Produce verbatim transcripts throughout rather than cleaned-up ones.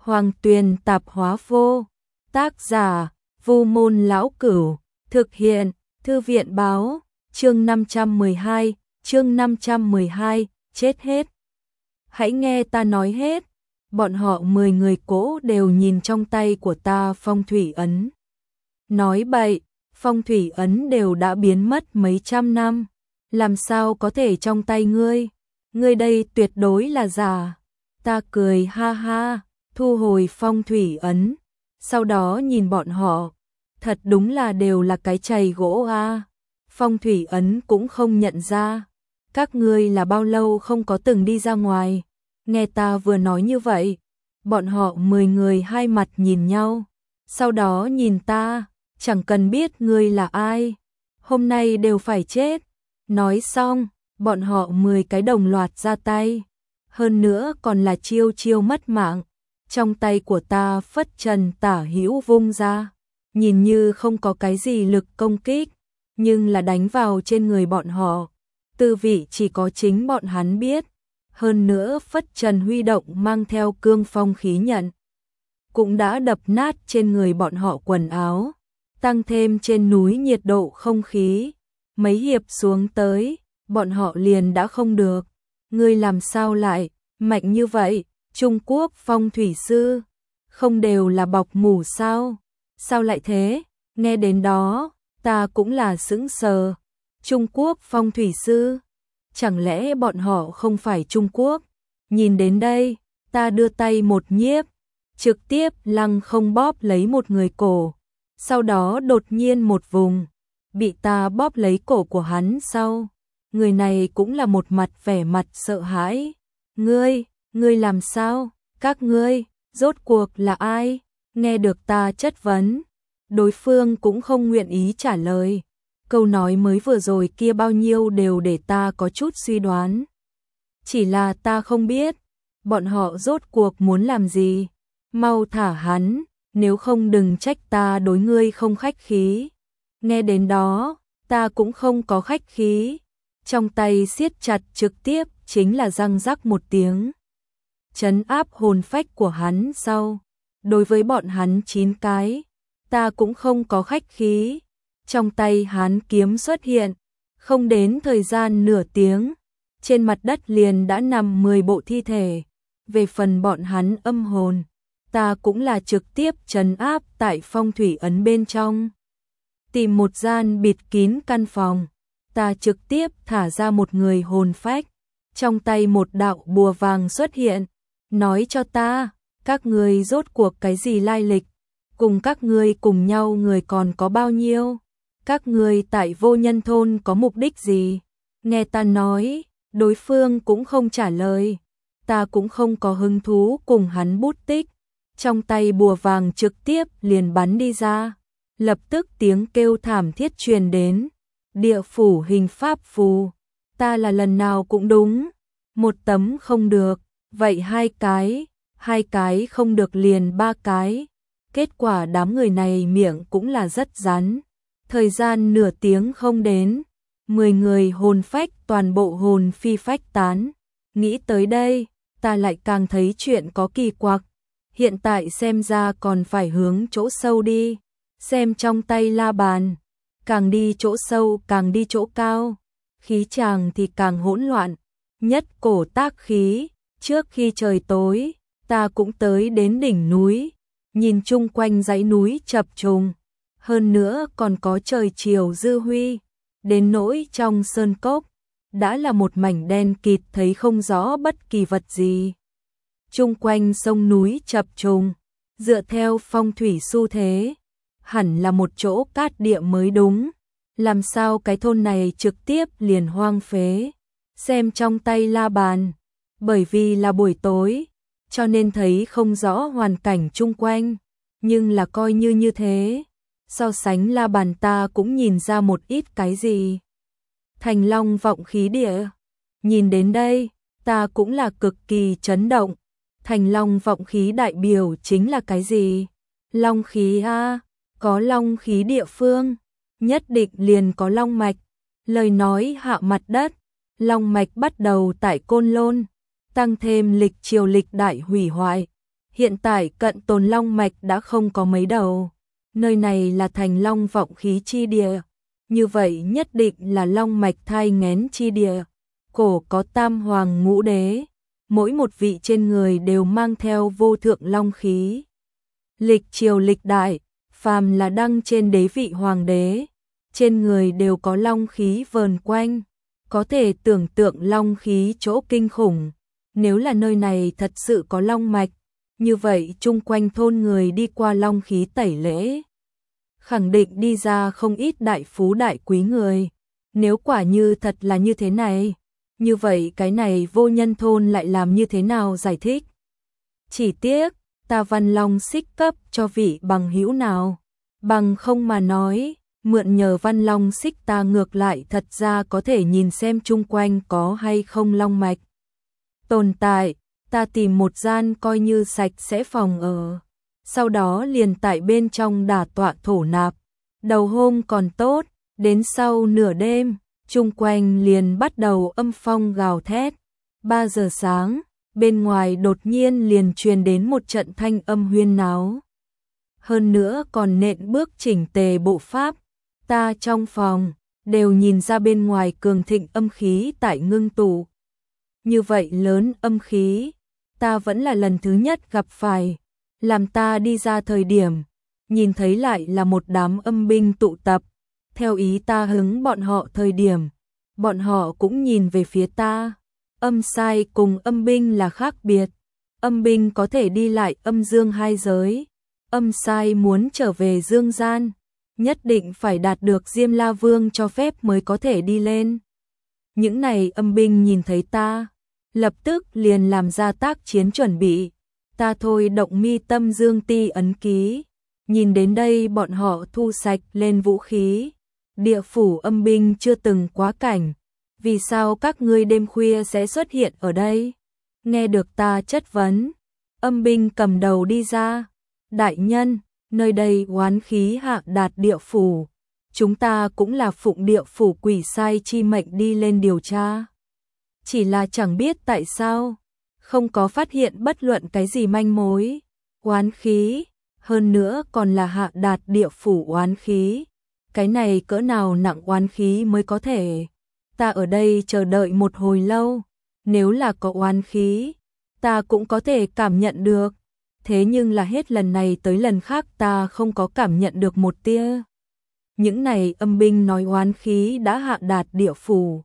Hoàng Tuyền Tạp Hóa Vô. Tác giả: Vu Môn Lão Cửu. Thực hiện: Thư viện Báo. Chương năm trăm mười hai, chương năm trăm mười hai, chết hết. Hãy nghe ta nói hết. Bọn họ mười người cố đều nhìn trong tay của ta phong thủy ấn. Nói bậy, phong thủy ấn đều đã biến mất mấy trăm năm. Làm sao có thể trong tay ngươi? Ngươi đây tuyệt đối là giả. Ta cười ha ha, thu hồi phong thủy ấn. Sau đó nhìn bọn họ. Thật đúng là đều là cái chày gỗ a. Phong thủy ấn cũng không nhận ra. Các ngươi là bao lâu không có từng đi ra ngoài? Nghe ta vừa nói như vậy, bọn họ mười người hai mặt nhìn nhau, sau đó nhìn ta, chẳng cần biết ngươi là ai, hôm nay đều phải chết. Nói xong, bọn họ mười cái đồng loạt ra tay, hơn nữa còn là chiêu chiêu mất mạng. Trong tay của ta phất trần tả hữu vung ra, nhìn như không có cái gì lực công kích, nhưng là đánh vào trên người bọn họ, tư vị chỉ có chính bọn hắn biết. Hơn nữa phất trần huy động mang theo cương phong khí nhận, cũng đã đập nát trên người bọn họ quần áo, tăng thêm trên núi nhiệt độ không khí. Mấy hiệp xuống tới, bọn họ liền đã không được. Ngươi làm sao lại mạnh như vậy? Trung Quốc phong thủy sư, không đều là bọc mủ sao? Sao lại thế? Nghe đến đó, ta cũng là sững sờ. Trung Quốc phong thủy sư? Chẳng lẽ bọn họ không phải Trung Quốc? Nhìn đến đây, ta đưa tay một nhiếp, trực tiếp lăng không bóp lấy một người cổ. Sau đó đột nhiên một vùng, bị ta bóp lấy cổ của hắn sau. Người này cũng là một mặt vẻ mặt sợ hãi. Ngươi, ngươi làm sao? Các ngươi, rốt cuộc là ai? Nghe được ta chất vấn, đối phương cũng không nguyện ý trả lời. Câu nói mới vừa rồi kia bao nhiêu đều để ta có chút suy đoán. Chỉ là ta không biết, bọn họ rốt cuộc muốn làm gì. Mau thả hắn, nếu không đừng trách ta đối ngươi không khách khí. Nghe đến đó, ta cũng không có khách khí. Trong tay siết chặt trực tiếp chính là răng rắc một tiếng. Trấn áp hồn phách của hắn sau. Đối với bọn hắn chín cái, ta cũng không có khách khí. Trong tay hán kiếm xuất hiện, không đến thời gian nửa tiếng, trên mặt đất liền đã nằm mười bộ thi thể. Về phần bọn hắn âm hồn, ta cũng là trực tiếp trấn áp tại phong thủy ấn bên trong. Tìm một gian bịt kín căn phòng, ta trực tiếp thả ra một người hồn phách, trong tay một đạo bùa vàng xuất hiện, nói cho ta, các ngươi rốt cuộc cái gì lai lịch, cùng các ngươi cùng nhau người còn có bao nhiêu? Các ngươi tại Vô Nhân thôn có mục đích gì? Nghe ta nói, đối phương cũng không trả lời. Ta cũng không có hứng thú cùng hắn bút tích. Trong tay bùa vàng trực tiếp liền bắn đi ra. Lập tức tiếng kêu thảm thiết truyền đến. Địa phủ hình pháp phù. Ta là lần nào cũng đúng. Một tấm không được, vậy hai cái. Hai cái không được liền ba cái. Kết quả đám người này miệng cũng là rất rắn. Thời gian nửa tiếng không đến, mười người hồn phách toàn bộ hồn phi phách tán. Nghĩ tới đây, ta lại càng thấy chuyện có kỳ quặc. Hiện tại xem ra còn phải hướng chỗ sâu đi. Xem trong tay la bàn, càng đi chỗ sâu càng đi chỗ cao. Khí tràng thì càng hỗn loạn. Nhất cổ tác khí, trước khi trời tối, ta cũng tới đến đỉnh núi. Nhìn chung quanh dãy núi chập trùng. Hơn nữa còn có trời chiều dư huy, đến nỗi trong sơn cốc, đã là một mảnh đen kịt thấy không rõ bất kỳ vật gì. Chung quanh sông núi chập trùng, dựa theo phong thủy xu thế, hẳn là một chỗ cát địa mới đúng. Làm sao cái thôn này trực tiếp liền hoang phế? Xem trong tay la bàn, bởi vì là buổi tối, cho nên thấy không rõ hoàn cảnh chung quanh, nhưng là coi như như thế. So sánh la bàn ta cũng nhìn ra một ít cái gì. Thành long vọng khí địa. Nhìn đến đây, ta cũng là cực kỳ chấn động. Thành long vọng khí đại biểu chính là cái gì? Long khí a, có long khí địa phương, nhất định liền có long mạch. Lời nói hạ mặt đất, long mạch bắt đầu tại Côn Lôn, tăng thêm lịch triều lịch đại hủy hoại. Hiện tại cận tồn long mạch đã không có mấy đầu. Nơi này là thành long vọng khí chi địa. Như vậy nhất định là long mạch thai nghén chi địa. Cổ có tam hoàng ngũ đế. Mỗi một vị trên người đều mang theo vô thượng long khí. Lịch triều lịch đại, phàm là đăng trên đế vị hoàng đế, trên người đều có long khí vờn quanh, có thể tưởng tượng long khí chỗ kinh khủng. Nếu là nơi này thật sự có long mạch, như vậy chung quanh thôn người đi qua long khí tẩy lễ, khẳng định đi ra không ít đại phú đại quý người. Nếu quả như thật là như thế này, như vậy cái này Vô Nhân thôn lại làm như thế nào giải thích? Chỉ tiếc, ta Văn Long xích cấp cho vị bằng hữu nào, bằng không mà nói, mượn nhờ Văn Long xích ta ngược lại thật ra có thể nhìn xem chung quanh có hay không long mạch tồn tại. Ta tìm một gian coi như sạch sẽ phòng ở, sau đó liền tại bên trong đả tọa thổ nạp. Đầu hôm còn tốt, đến sau nửa đêm, chung quanh liền bắt đầu âm phong gào thét. Ba giờ sáng, bên ngoài đột nhiên liền truyền đến một trận thanh âm huyên náo. Hơn nữa còn nện bước chỉnh tề bộ pháp. Ta trong phòng, đều nhìn ra bên ngoài cường thịnh âm khí tại ngưng tụ. Như vậy lớn âm khí, ta vẫn là lần thứ nhất gặp phải. Làm ta đi ra thời điểm, nhìn thấy lại là một đám âm binh tụ tập. Theo ý ta hứng bọn họ thời điểm, bọn họ cũng nhìn về phía ta. Âm sai cùng âm binh là khác biệt. Âm binh có thể đi lại âm dương hai giới. Âm sai muốn trở về dương gian, nhất định phải đạt được Diêm La Vương cho phép mới có thể đi lên. Những này âm binh nhìn thấy ta, lập tức liền làm ra tác chiến chuẩn bị. Ta thôi động mi tâm dương ti ấn ký. Nhìn đến đây bọn họ thu sạch lên vũ khí. Địa phủ âm binh chưa từng quá cảnh. Vì sao các ngươi đêm khuya sẽ xuất hiện ở đây? Nghe được ta chất vấn, âm binh cầm đầu đi ra. Đại nhân, nơi đây oán khí hạ đạt địa phủ. Chúng ta cũng là phụng địa phủ quỷ sai chi mệnh đi lên điều tra. Chỉ là chẳng biết tại sao, không có phát hiện bất luận cái gì manh mối. Oán khí, hơn nữa còn là hạ đạt địa phủ oán khí. Cái này cỡ nào nặng oán khí mới có thể. Ta ở đây chờ đợi một hồi lâu, nếu là có oán khí, ta cũng có thể cảm nhận được. Thế nhưng là hết lần này tới lần khác ta không có cảm nhận được một tia. Những này âm binh nói oán khí đã hạ đạt địa phủ.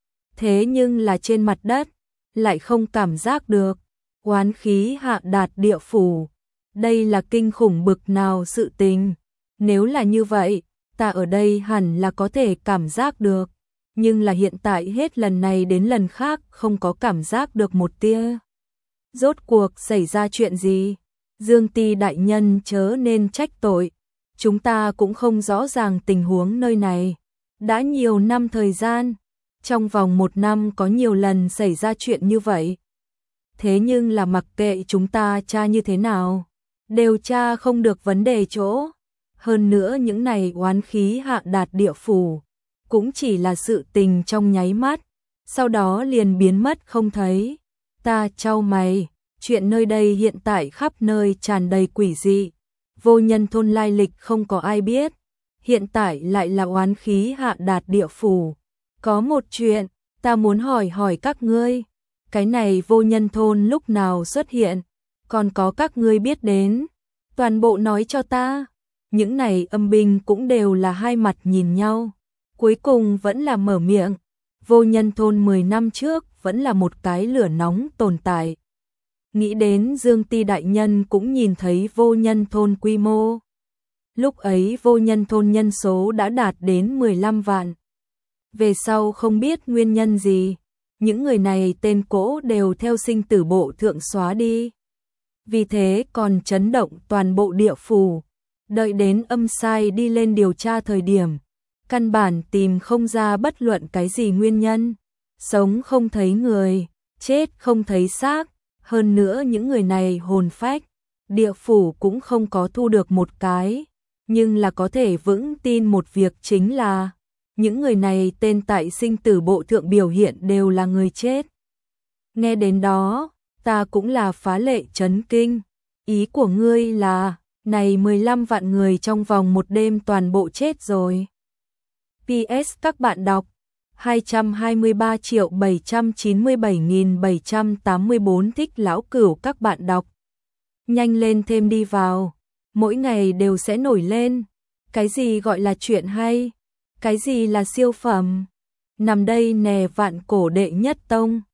Thế nhưng là trên mặt đất, lại không cảm giác được. Oán khí hạ đạt địa phủ. Đây là kinh khủng bực nào sự tình. Nếu là như vậy, ta ở đây hẳn là có thể cảm giác được. Nhưng là hiện tại hết lần này đến lần khác không có cảm giác được một tia. Rốt cuộc xảy ra chuyện gì? Dương Ti đại nhân chớ nên trách tội. Chúng ta cũng không rõ ràng tình huống nơi này. Đã nhiều năm thời gian, trong vòng một năm có nhiều lần xảy ra chuyện như vậy. Thế nhưng là mặc kệ chúng ta tra như thế nào, đều tra không được vấn đề chỗ. Hơn nữa những này oán khí hạ đạt địa phủ, cũng chỉ là sự tình trong nháy mắt, sau đó liền biến mất không thấy. Ta chau mày, chuyện nơi đây hiện tại khắp nơi tràn đầy quỷ dị. Vô Nhân thôn lai lịch không có ai biết, hiện tại lại là oán khí hạ đạt địa phủ. Có một chuyện, ta muốn hỏi hỏi các ngươi, cái này Vô Nhân thôn lúc nào xuất hiện, còn có các ngươi biết đến, toàn bộ nói cho ta. Những này âm binh cũng đều là hai mặt nhìn nhau, cuối cùng vẫn là mở miệng. Vô Nhân thôn mười năm trước vẫn là một cái lửa nóng tồn tại. Nghĩ đến Dương Ti đại nhân cũng nhìn thấy Vô Nhân thôn quy mô. Lúc ấy Vô Nhân thôn nhân số đã đạt đến mười lăm vạn. Về sau không biết nguyên nhân gì, những người này tên cỗ đều theo sinh tử bộ thượng xóa đi. Vì thế còn chấn động toàn bộ địa phủ. Đợi đến âm sai đi lên điều tra thời điểm, căn bản tìm không ra bất luận cái gì nguyên nhân. Sống không thấy người, chết không thấy xác. Hơn nữa những người này hồn phách, địa phủ cũng không có thu được một cái. Nhưng là có thể vững tin một việc chính là, những người này tên tại sinh tử bộ thượng biểu hiện đều là người chết. Nghe đến đó, ta cũng là phá lệ chấn kinh. Ý của ngươi là, này mười lăm vạn người trong vòng một đêm toàn bộ chết rồi. pê ét các bạn đọc hai trăm hai mươi ba triệu bảy trăm chín mươi bảy nghìn bảy trăm tám mươi bốn thích lão cửu các bạn đọc. Nhanh lên thêm đi vào, mỗi ngày đều sẽ nổi lên. Cái gì gọi là chuyện hay? Cái gì là siêu phẩm? Nằm đây nè vạn cổ đệ nhất tông.